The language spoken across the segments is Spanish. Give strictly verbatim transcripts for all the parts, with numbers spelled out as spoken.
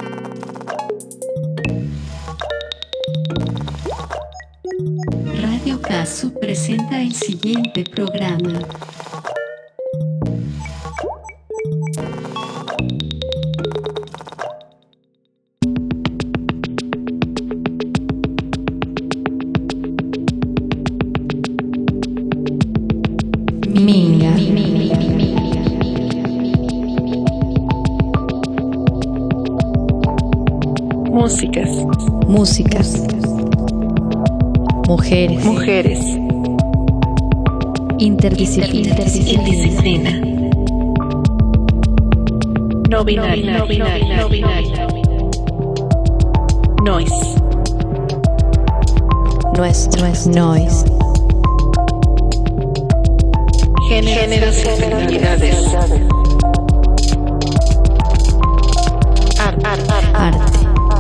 Radio Casu presenta el siguiente programa. Minga. Músicas. Músicas. Mujeres. Mujeres. Interdisciplina. Interdisciplina. No binario. No binario. No binario. Noise. Nuestro es noise. Géneros y finalidades. Arte. Arte.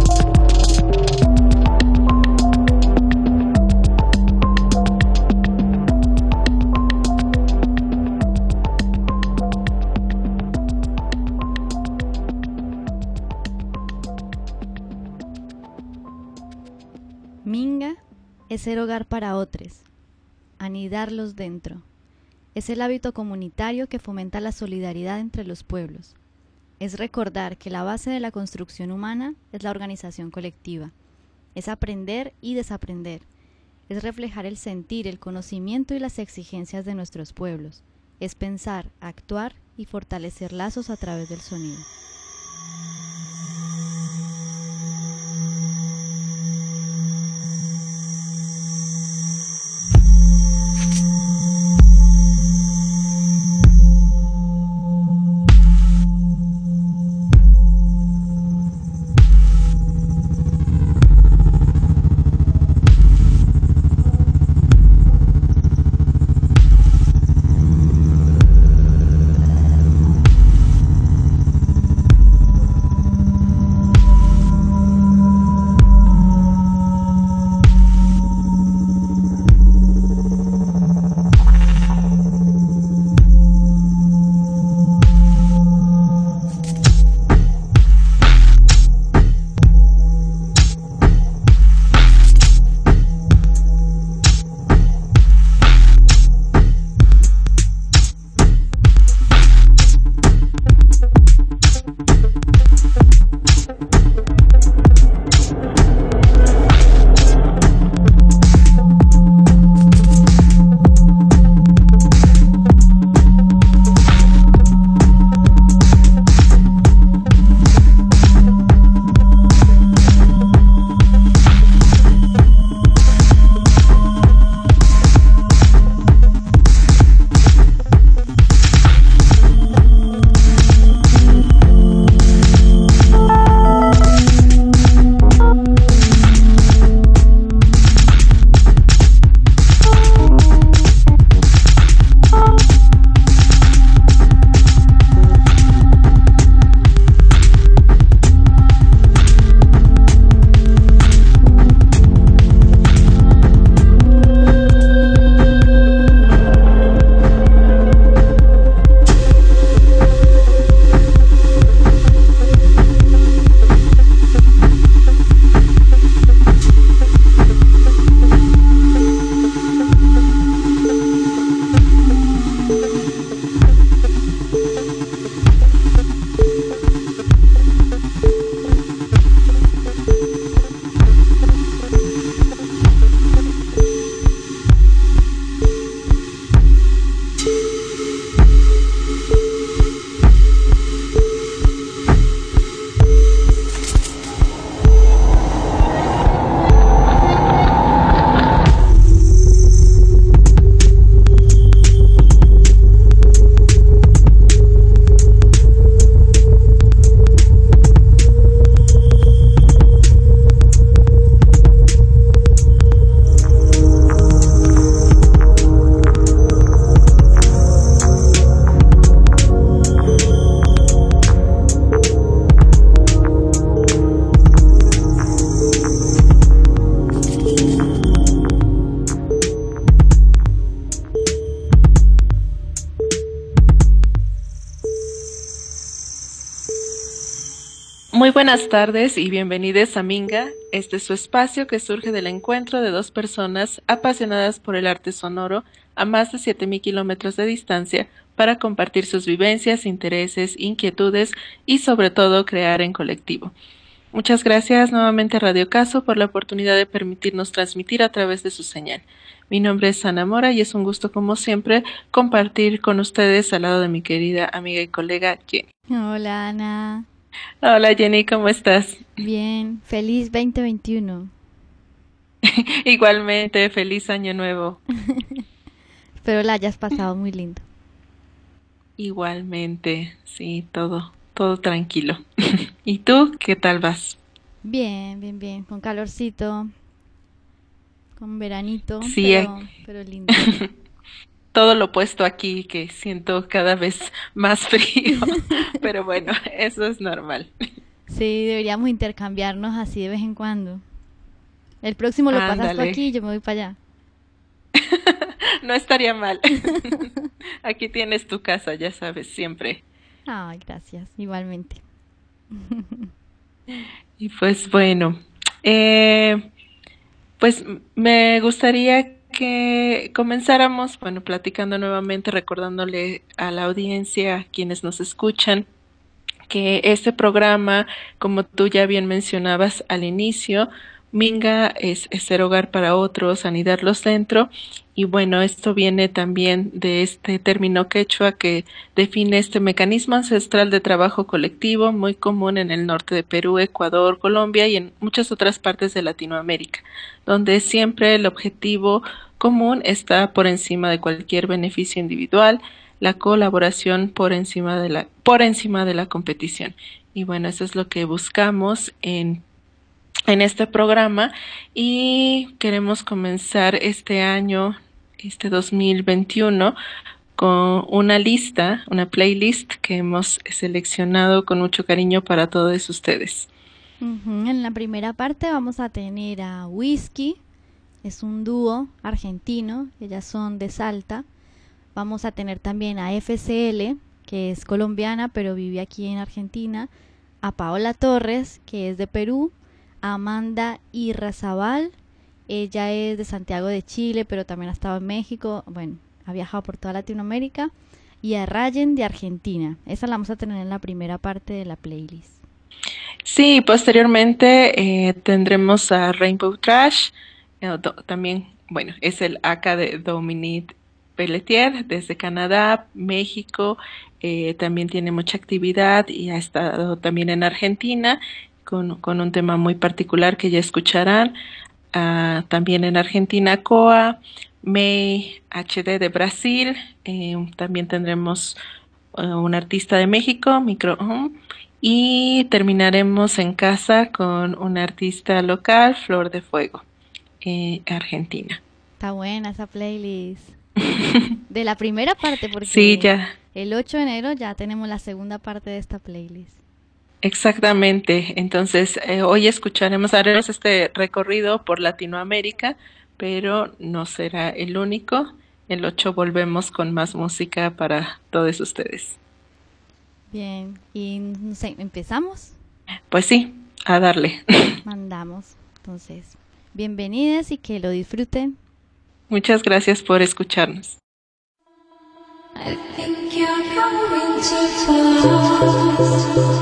Minga es ser hogar para otros, anidarlos dentro. Es el hábito comunitario que fomenta la solidaridad entre los pueblos. Es recordar que la base de la construcción humana es la organización colectiva. Es aprender y desaprender. Es reflejar el sentir, el conocimiento y las exigencias de nuestros pueblos. Es pensar, actuar y fortalecer lazos a través del sonido. buenas tardes y bienvenidos a Minga. Este es su espacio que surge del encuentro de dos personas apasionadas por el arte sonoro a más de siete mil kilómetros de distancia para compartir sus vivencias, intereses, inquietudes y sobre todo crear en colectivo. Muchas gracias nuevamente a Radio Caso por la oportunidad de permitirnos transmitir a través de su señal. Mi nombre es Ana Mora y es un gusto como siempre compartir con ustedes al lado de mi querida amiga y colega Jenny. Hola, Ana. Hola Jenny, ¿cómo estás? Bien, feliz veinte veintiuno. Igualmente, feliz año nuevo. Espero la hayas pasado muy lindo. Igualmente, sí, todo, todo tranquilo. ¿Y tú, qué tal vas? Bien, bien, bien, con calorcito, con veranito, sí, pero, eh. pero lindo. Todo lo opuesto aquí, que siento cada vez más frío, pero bueno, eso es normal. Sí, deberíamos intercambiarnos así de vez en cuando. El próximo lo Ándale. pasas tú aquí y yo me voy para allá. No estaría mal. Aquí tienes tu casa, ya sabes, siempre. Ay, gracias, igualmente. Y pues bueno, eh, pues me gustaría que comenzáramos, bueno, platicando nuevamente, recordándole a la audiencia, a quienes nos escuchan, que este programa, como tú ya bien mencionabas al inicio, Minga es, es ser hogar para otros, anidarlos dentro, y bueno, esto viene también de este término quechua que define este mecanismo ancestral de trabajo colectivo muy común en el norte de Perú, Ecuador, Colombia y en muchas otras partes de Latinoamérica, donde siempre el objetivo común está por encima de cualquier beneficio individual, la colaboración por encima de la, por encima de la competición. Y bueno, eso es lo que buscamos en en este programa y queremos comenzar este año, este dos mil veintiuno, con una lista, una playlist que hemos seleccionado con mucho cariño para todos ustedes. Uh-huh. En la primera parte vamos a tener a Whisky, es un dúo argentino, ellas son de Salta. Vamos a tener también a F C L, que es colombiana pero vive aquí en Argentina, a Paola Torres, que es de Perú, Amanda Irrazabal, ella es de Santiago de Chile, pero también ha estado en México, bueno, ha viajado por toda Latinoamérica, y a Rayen de Argentina. Esa la vamos a tener en la primera parte de la playlist. Sí, posteriormente eh, tendremos a Rainbow Trash, eh, do, también, bueno, es el A K de Dominique Pelletier, desde Canadá, México, eh, también tiene mucha actividad y ha estado también en Argentina, Con, con un tema muy particular que ya escucharán. Uh, también en Argentina, Coa, May H D de Brasil, eh, también tendremos uh, un artista de México, Micro Home, y terminaremos en casa con un artista local, Flor de Fuego, eh, Argentina. Está buena esa playlist. De la primera parte, porque sí, ya. El ocho de enero ya tenemos la segunda parte de esta playlist. Exactamente, entonces eh, hoy escucharemos, haremos este recorrido por Latinoamérica, pero no será el único. El ocho volvemos con más música para todos ustedes. Bien, y no sé, ¿empezamos? Pues sí, a darle. Mandamos, entonces, bienvenidos y que lo disfruten. Muchas gracias por escucharnos. I think you're going too fast.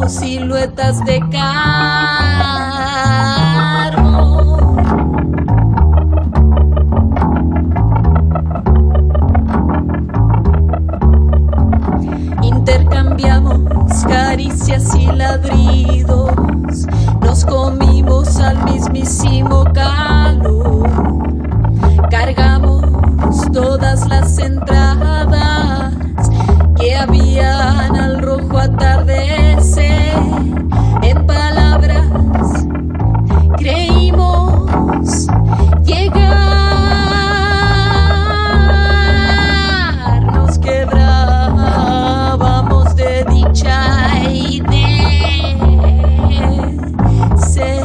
siluetas de carbón. Intercambiamos caricias y ladridos, nos comimos al mismísimo calor, cargamos todas las entradas que habían al rojo atardecer. En palabras creímos llegar, nos quebrábamos de dicha y de ser.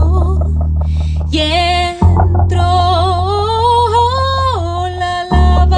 La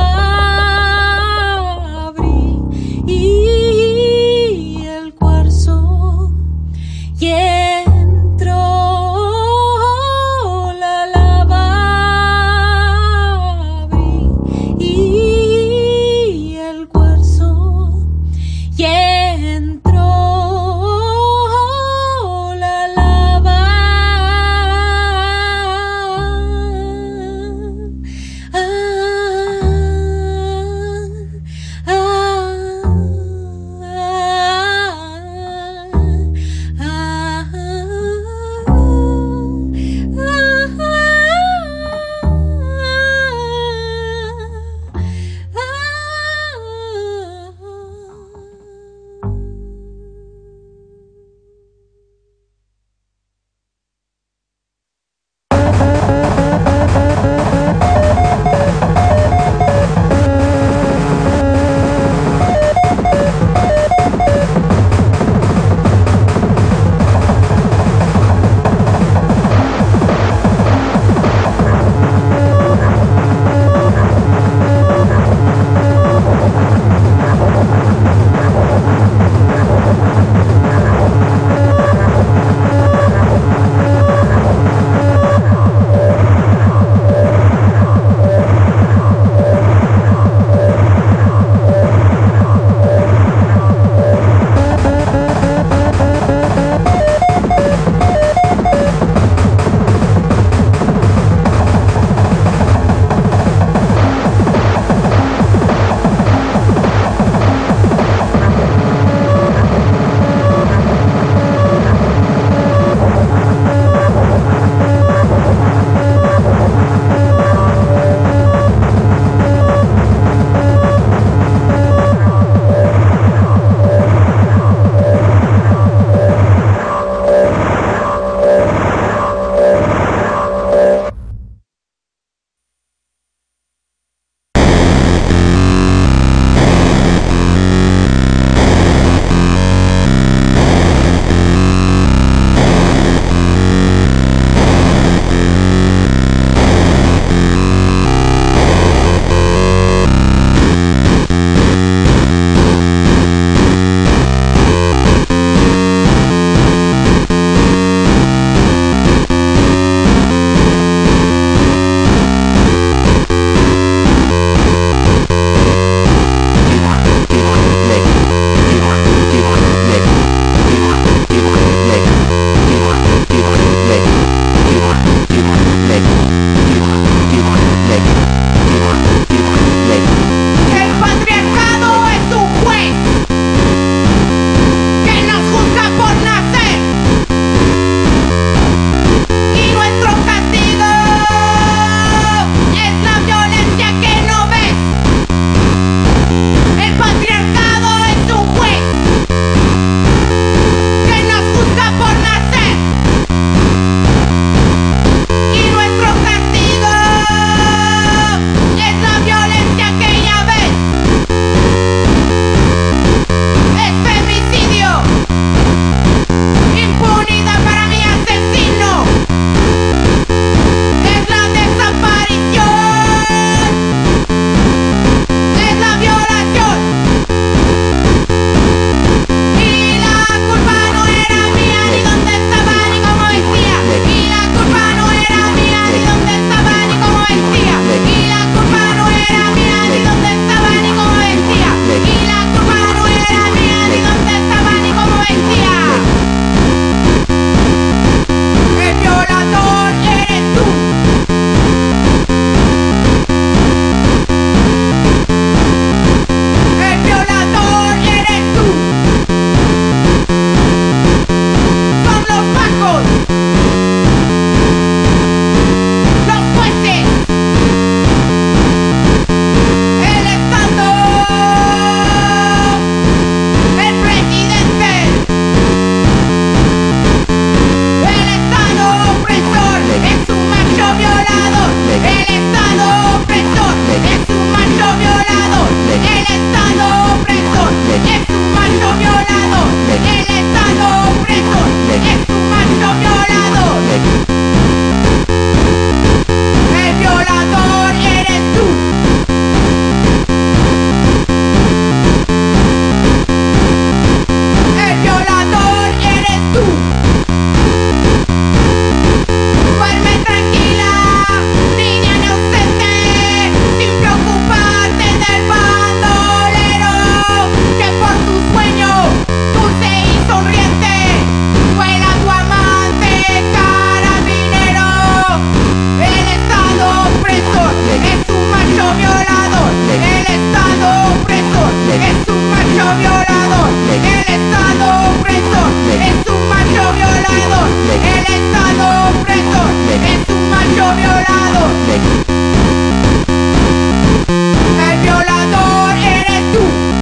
El violador eres tú.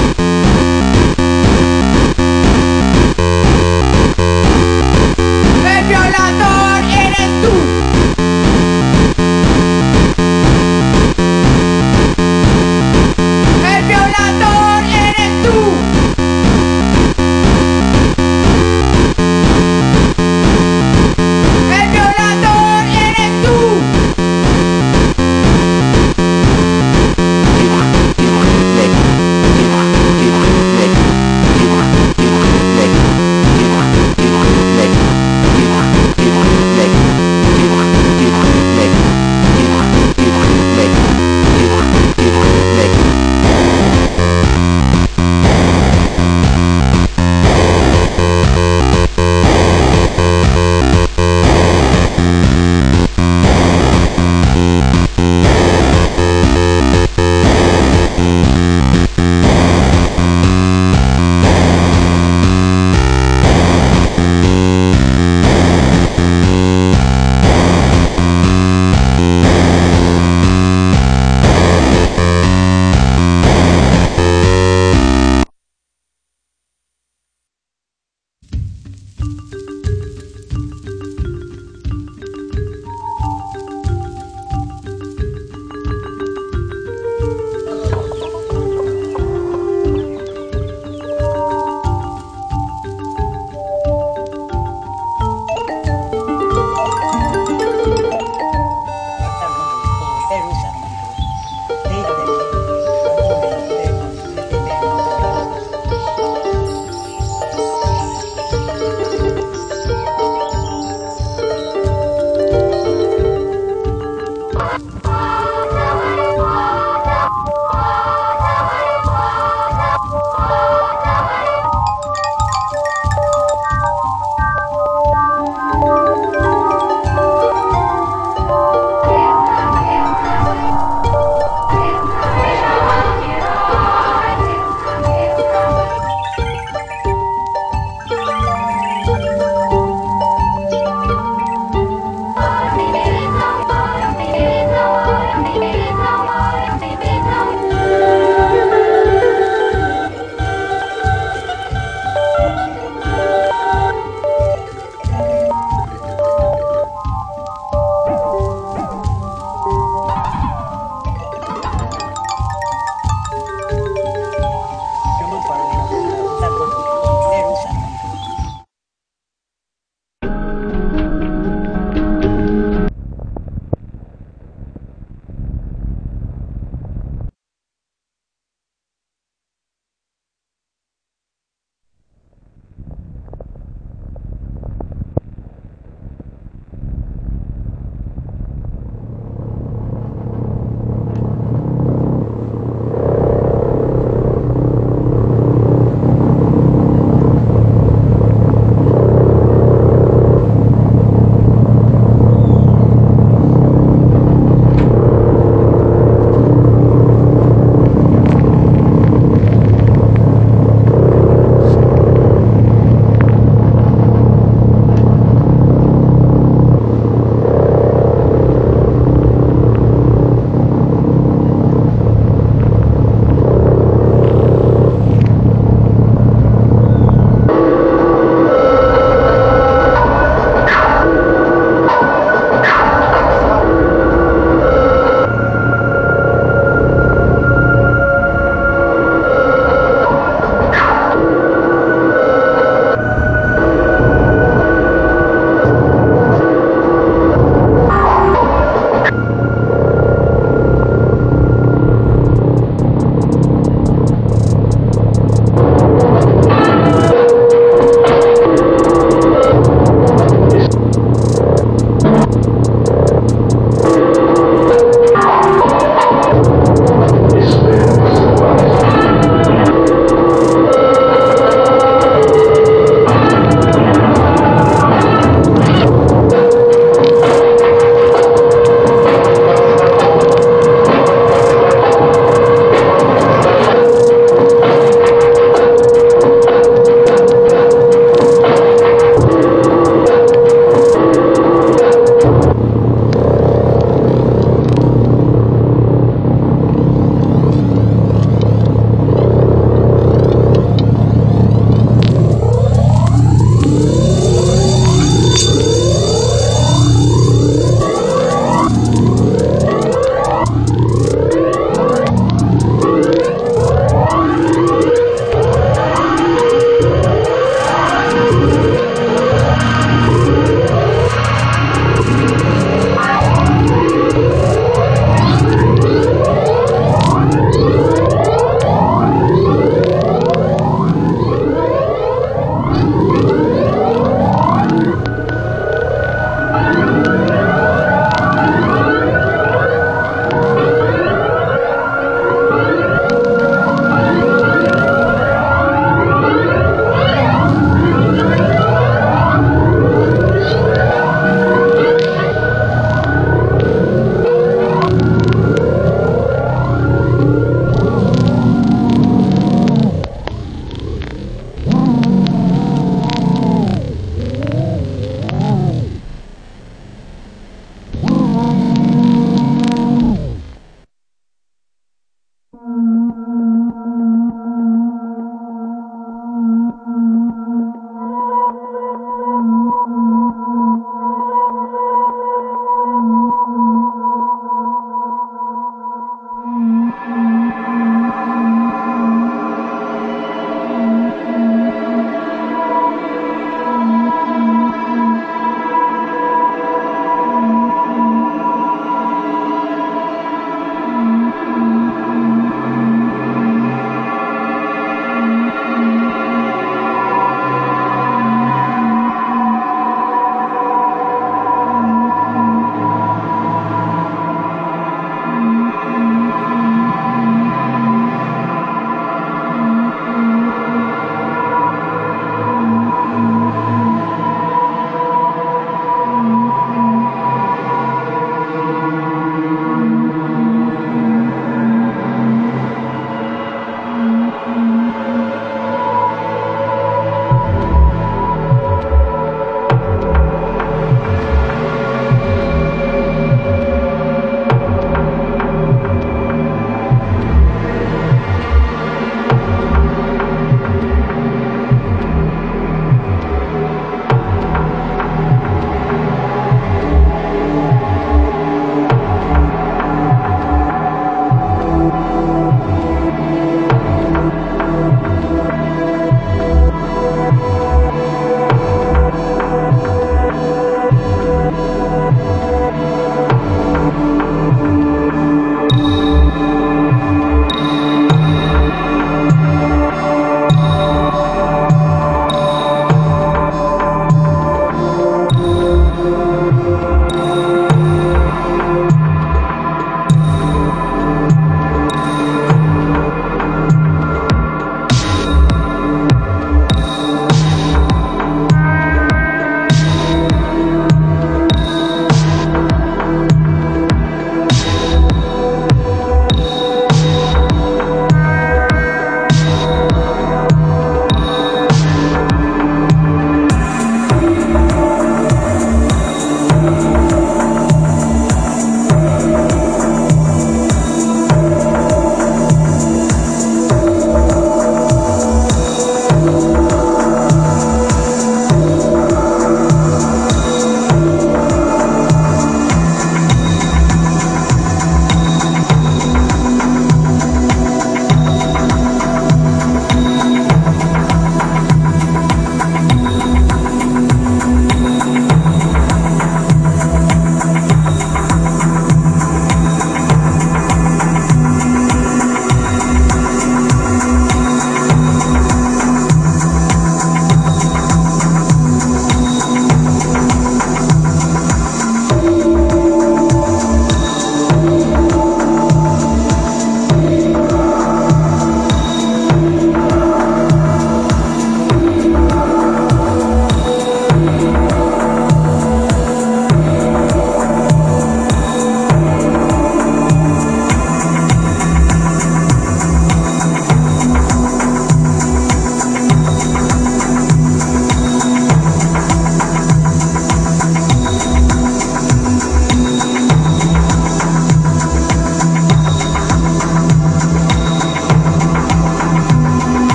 El violador eres tú. El violador eres tú. El violador eres tú.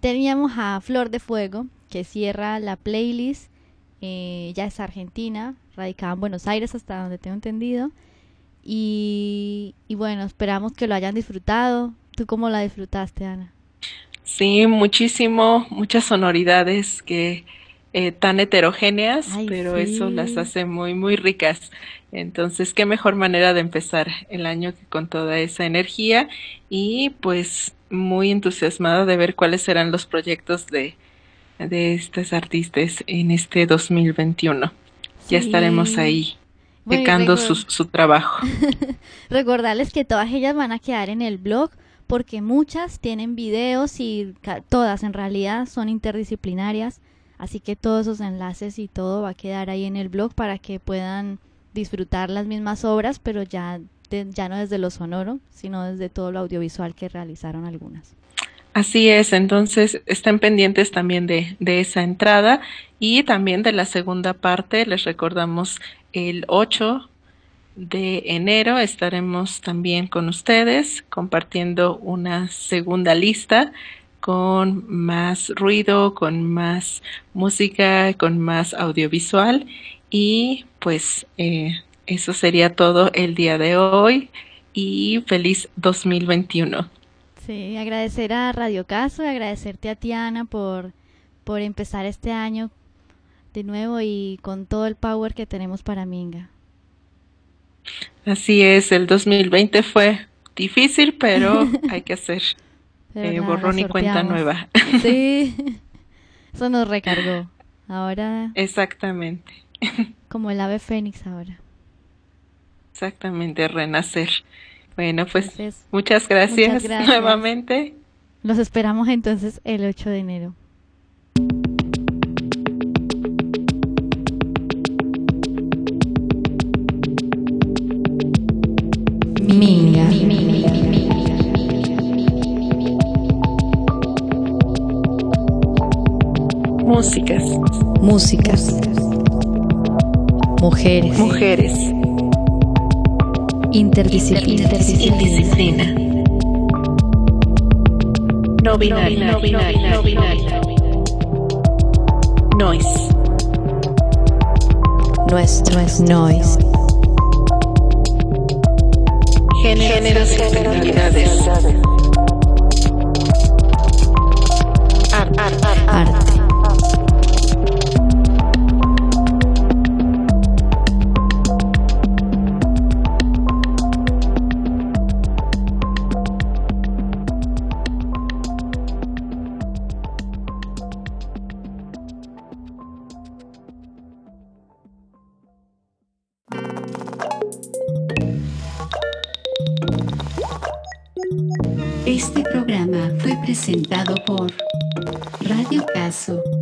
teníamos a Flor de Fuego, que cierra la playlist. Eh, ella es argentina, radicada en Buenos Aires hasta donde tengo entendido. Y, y bueno, esperamos que lo hayan disfrutado. ¿Tú cómo la disfrutaste, Ana? Sí, muchísimo, muchas sonoridades que eh, tan heterogéneas, Ay, pero sí. eso las hace muy, muy ricas. Entonces, qué mejor manera de empezar el año que con toda esa energía y pues muy entusiasmada de ver cuáles serán los proyectos de, de estas artistas en este dos mil veintiuno. Ya Sí. estaremos ahí Bueno, y checando recuer- su, su trabajo. recordarles que todas ellas van a quedar en el blog porque muchas tienen videos y ca- todas en realidad son interdisciplinarias, así que todos esos enlaces y todo va a quedar ahí en el blog para que puedan disfrutar las mismas obras, pero ya, de- ya no desde lo sonoro, sino desde todo lo audiovisual que realizaron algunas. Así es, entonces estén pendientes también de, de esa entrada y también de la segunda parte. Les recordamos el ocho de enero estaremos también con ustedes compartiendo una segunda lista con más ruido, con más música, con más audiovisual y pues eh, eso sería todo el día de hoy y feliz dos mil veintiuno. Sí, agradecer a Radio Caso y agradecerte a ti, Ana, por, por empezar este año de nuevo y con todo el power que tenemos para Minga. Así es, el dos mil veinte fue difícil, pero hay que hacer Pero eh, nada, borrón la y cuenta sorteamos. nueva. Sí, eso nos recargó. Ahora, Exactamente, como el ave fénix ahora. exactamente, renacer. Bueno, pues Entonces, muchas gracias, muchas gracias. nuevamente. Los esperamos entonces el ocho de enero. Minga. Músicas, Músicas. Mujeres. mujeres, Interdisciplina. indisciplina. No binario, no binario, no binario. Noise, Nuestro es noise. géneros y personalidades. Arte, Arte. Este programa fue presentado por Radio Caso.